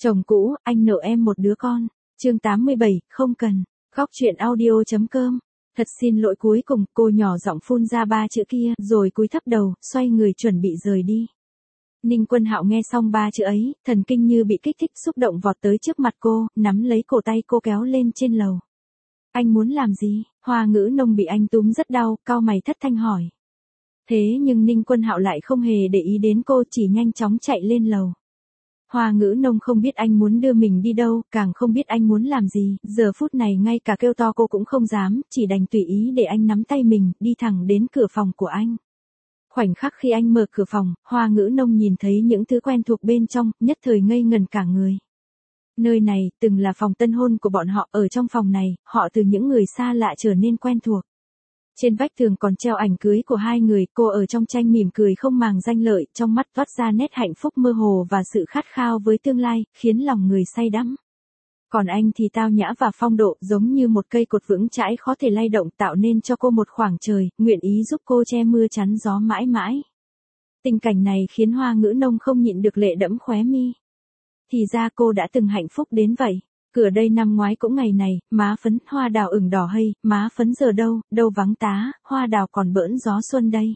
Chồng cũ, anh nợ em một đứa con. Chương 87, không cần. Góc truyện audio.com. Thật xin lỗi, cuối cùng cô nhỏ giọng phun ra 3 chữ kia, rồi cúi thấp đầu, xoay người chuẩn bị rời đi. Ninh Quân Hạo nghe xong 3 chữ ấy, thần kinh như bị kích thích, xúc động vọt tới trước mặt cô, nắm lấy cổ tay cô kéo lên trên lầu. Anh muốn làm gì? Hoa Ngữ Nông bị anh túm rất đau, cau mày thất thanh hỏi. Thế nhưng Ninh Quân Hạo lại không hề để ý đến cô, chỉ nhanh chóng chạy lên lầu. Hoa Ngữ Nông không biết anh muốn đưa mình đi đâu, càng không biết anh muốn làm gì, giờ phút này ngay cả kêu to cô cũng không dám, chỉ đành tùy ý để anh nắm tay mình, đi thẳng đến cửa phòng của anh. Khoảnh khắc khi anh mở cửa phòng, Hoa Ngữ Nông nhìn thấy những thứ quen thuộc bên trong, nhất thời ngây ngần cả người. Nơi này, từng là phòng tân hôn của bọn họ, ở trong phòng này, họ từ những người xa lạ trở nên quen thuộc. Trên vách tường còn treo ảnh cưới của hai người, cô ở trong tranh mỉm cười không màng danh lợi, trong mắt toát ra nét hạnh phúc mơ hồ và sự khát khao với tương lai, khiến lòng người say đắm. Còn anh thì tao nhã và phong độ, giống như một cây cột vững chãi khó thể lay động, tạo nên cho cô một khoảng trời, nguyện ý giúp cô che mưa chắn gió mãi mãi. Tình cảnh này khiến Hoa Ngữ Nông không nhịn được lệ đẫm khóe mi. Thì ra cô đã từng hạnh phúc đến vậy. Cửa đây năm ngoái cũng ngày này, má phấn, hoa đào ửng đỏ hây, má phấn giờ đâu, đâu vắng tá, hoa đào còn bỡn gió xuân đây.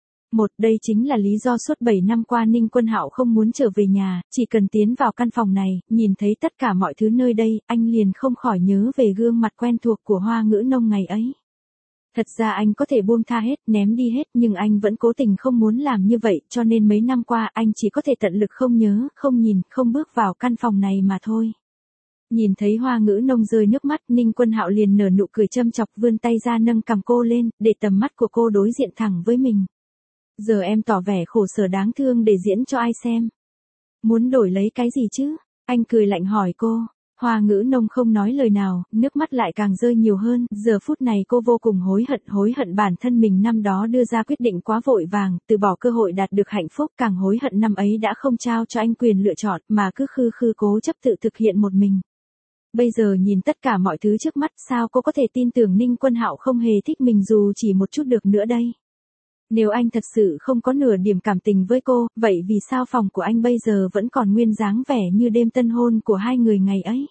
Đây chính là lý do suốt 7 năm qua Ninh Quân Hạo không muốn trở về nhà, chỉ cần tiến vào căn phòng này, nhìn thấy tất cả mọi thứ nơi đây, anh liền không khỏi nhớ về gương mặt quen thuộc của Hoa Ngữ Nông ngày ấy. Thật ra anh có thể buông tha hết, ném đi hết, nhưng anh vẫn cố tình không muốn làm như vậy, cho nên mấy năm qua anh chỉ có thể tận lực không nhớ, không nhìn, không bước vào căn phòng này mà thôi. Nhìn thấy Hoa Ngữ Nông rơi nước mắt, Ninh Quân Hạo liền nở nụ cười châm chọc, vươn tay ra nâng cằm cô lên, để tầm mắt của cô đối diện thẳng với mình. Giờ em tỏ vẻ khổ sở đáng thương để diễn cho ai xem? Muốn đổi lấy cái gì chứ? Anh cười lạnh hỏi cô. Hoa Ngữ Nông không nói lời nào, nước mắt lại càng rơi nhiều hơn, giờ phút này cô vô cùng hối hận bản thân mình năm đó đưa ra quyết định quá vội vàng, từ bỏ cơ hội đạt được hạnh phúc, càng hối hận năm ấy đã không trao cho anh quyền lựa chọn, mà cứ khư cố chấp tự thực hiện một mình. Bây giờ nhìn tất cả mọi thứ trước mắt, sao cô có thể tin tưởng Ninh Quân Hạo không hề thích mình dù chỉ một chút được nữa đây? Nếu anh thật sự không có nửa điểm cảm tình với cô, vậy vì sao phòng của anh bây giờ vẫn còn nguyên dáng vẻ như đêm tân hôn của hai người ngày ấy?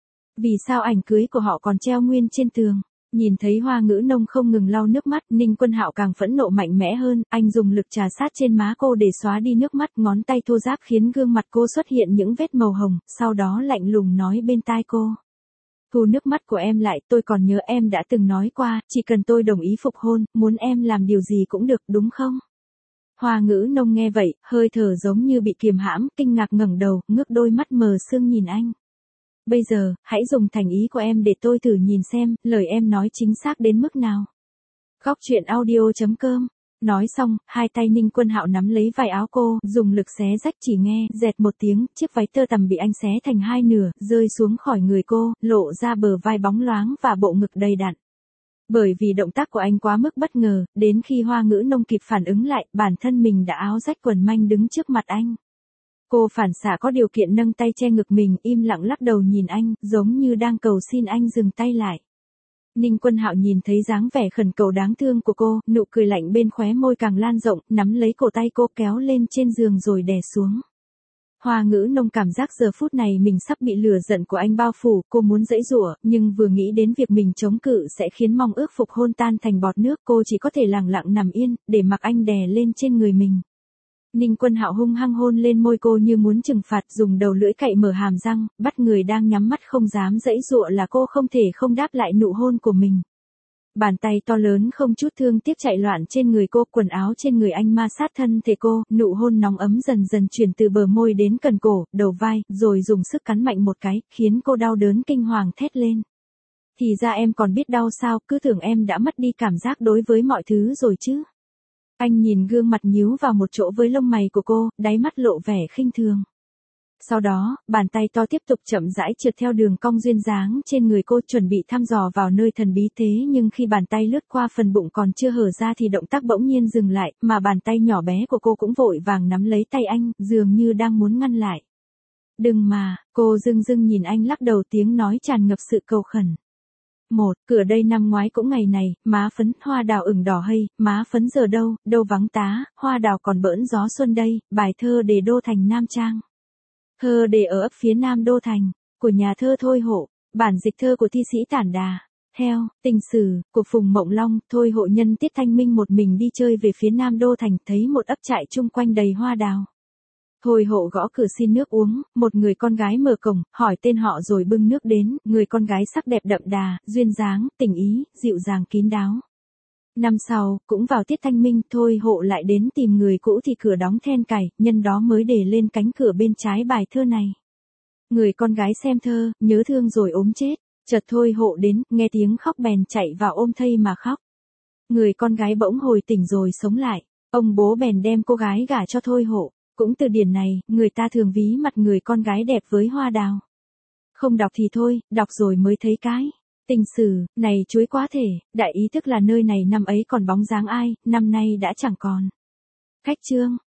Vì sao ảnh cưới của họ còn treo nguyên trên tường? Nhìn thấy Hoa Ngữ Nông không ngừng lau nước mắt, Ninh Quân Hạo càng phẫn nộ mạnh mẽ hơn, anh dùng lực trà sát trên má cô để xóa đi nước mắt, ngón tay thô ráp khiến gương mặt cô xuất hiện những vết màu hồng, sau đó lạnh lùng nói bên tai cô. Thu nước mắt của em lại, tôi còn nhớ em đã từng nói qua, chỉ cần tôi đồng ý phục hôn, muốn em làm điều gì cũng được, đúng không? Hoa Ngữ Nông nghe vậy, hơi thở giống như bị kiềm hãm, kinh ngạc ngẩng đầu, ngước đôi mắt mờ sương nhìn anh. Bây giờ, hãy dùng thành ý của em để tôi thử nhìn xem, lời em nói chính xác đến mức nào. Góc truyện audio.com. Nói xong, hai tay Ninh Quân Hạo nắm lấy vai áo cô, dùng lực xé rách, chỉ nghe, dẹt một tiếng, chiếc váy tơ tằm bị anh xé thành hai nửa, rơi xuống khỏi người cô, lộ ra bờ vai bóng loáng và bộ ngực đầy đặn. Bởi vì động tác của anh quá mức bất ngờ, đến khi Hoa Ngữ Nông kịp phản ứng lại, bản thân mình đã áo rách quần manh đứng trước mặt anh. Cô phản xạ có điều kiện nâng tay che ngực mình, im lặng lắc đầu nhìn anh, giống như đang cầu xin anh dừng tay lại. Ninh Quân Hạo nhìn thấy dáng vẻ khẩn cầu đáng thương của cô, nụ cười lạnh bên khóe môi càng lan rộng, nắm lấy cổ tay cô kéo lên trên giường rồi đè xuống. Hoa Ngữ Nông cảm giác giờ phút này mình sắp bị lửa giận của anh bao phủ, cô muốn giãy giụa, nhưng vừa nghĩ đến việc mình chống cự sẽ khiến mong ước phục hôn tan thành bọt nước, cô chỉ có thể lặng lặng nằm yên, để mặc anh đè lên trên người mình. Ninh Quân Hạo hung hăng hôn lên môi cô như muốn trừng phạt, dùng đầu lưỡi cạy mở hàm răng, bắt người đang nhắm mắt không dám giãy giụa là cô không thể không đáp lại nụ hôn của mình. Bàn tay to lớn không chút thương tiếc chạy loạn trên người cô, quần áo trên người anh ma sát thân thể cô, nụ hôn nóng ấm dần dần chuyển từ bờ môi đến cần cổ, đầu vai, rồi dùng sức cắn mạnh một cái, khiến cô đau đớn kinh hoàng thét lên. Thì ra em còn biết đau sao, cứ tưởng em đã mất đi cảm giác đối với mọi thứ rồi chứ. Anh nhìn gương mặt nhíu vào một chỗ với lông mày của cô, đáy mắt lộ vẻ khinh thường. Sau đó, bàn tay to tiếp tục chậm rãi trượt theo đường cong duyên dáng trên người cô, chuẩn bị thăm dò vào nơi thần bí, thế nhưng khi bàn tay lướt qua phần bụng còn chưa hở ra thì động tác bỗng nhiên dừng lại, mà bàn tay nhỏ bé của cô cũng vội vàng nắm lấy tay anh, dường như đang muốn ngăn lại. Đừng mà, cô dưng nhìn anh lắc đầu, tiếng nói tràn ngập sự cầu khẩn. Cửa đây năm ngoái cũng ngày này, má phấn, hoa đào ửng đỏ hây, má phấn giờ đâu, đâu vắng tá, hoa đào còn bỡn gió xuân đây, bài thơ Đề Đô thành Nam Trang. Thơ đề ở ấp phía nam đô thành, của nhà thơ Thôi Hộ, bản dịch thơ của thi sĩ Tản Đà. Theo tình sử của Phùng Mộng Long, Thôi Hộ nhân tiết thanh minh một mình đi chơi về phía nam đô thành, thấy một ấp trại chung quanh đầy hoa đào. Thôi Hộ gõ cửa xin nước uống, một người con gái mở cổng, hỏi tên họ rồi bưng nước đến, người con gái sắc đẹp đậm đà, duyên dáng, tình ý, dịu dàng kín đáo. Năm sau, cũng vào tiết thanh minh, Thôi Hộ lại đến tìm người cũ thì cửa đóng then cài, nhân đó mới để lên cánh cửa bên trái bài thơ này. Người con gái xem thơ, nhớ thương rồi ốm chết, chợt Thôi Hộ đến, nghe tiếng khóc bèn chạy vào ôm thây mà khóc. Người con gái bỗng hồi tỉnh rồi sống lại, ông bố bèn đem cô gái gả cho Thôi Hộ. Cũng từ điển này, người ta thường ví mặt người con gái đẹp với hoa đào. Không đọc thì thôi, đọc rồi mới thấy cái. Tình sử, này chuối quá thể, đại ý thức là nơi này năm ấy còn bóng dáng ai, năm nay đã chẳng còn. Khách chương.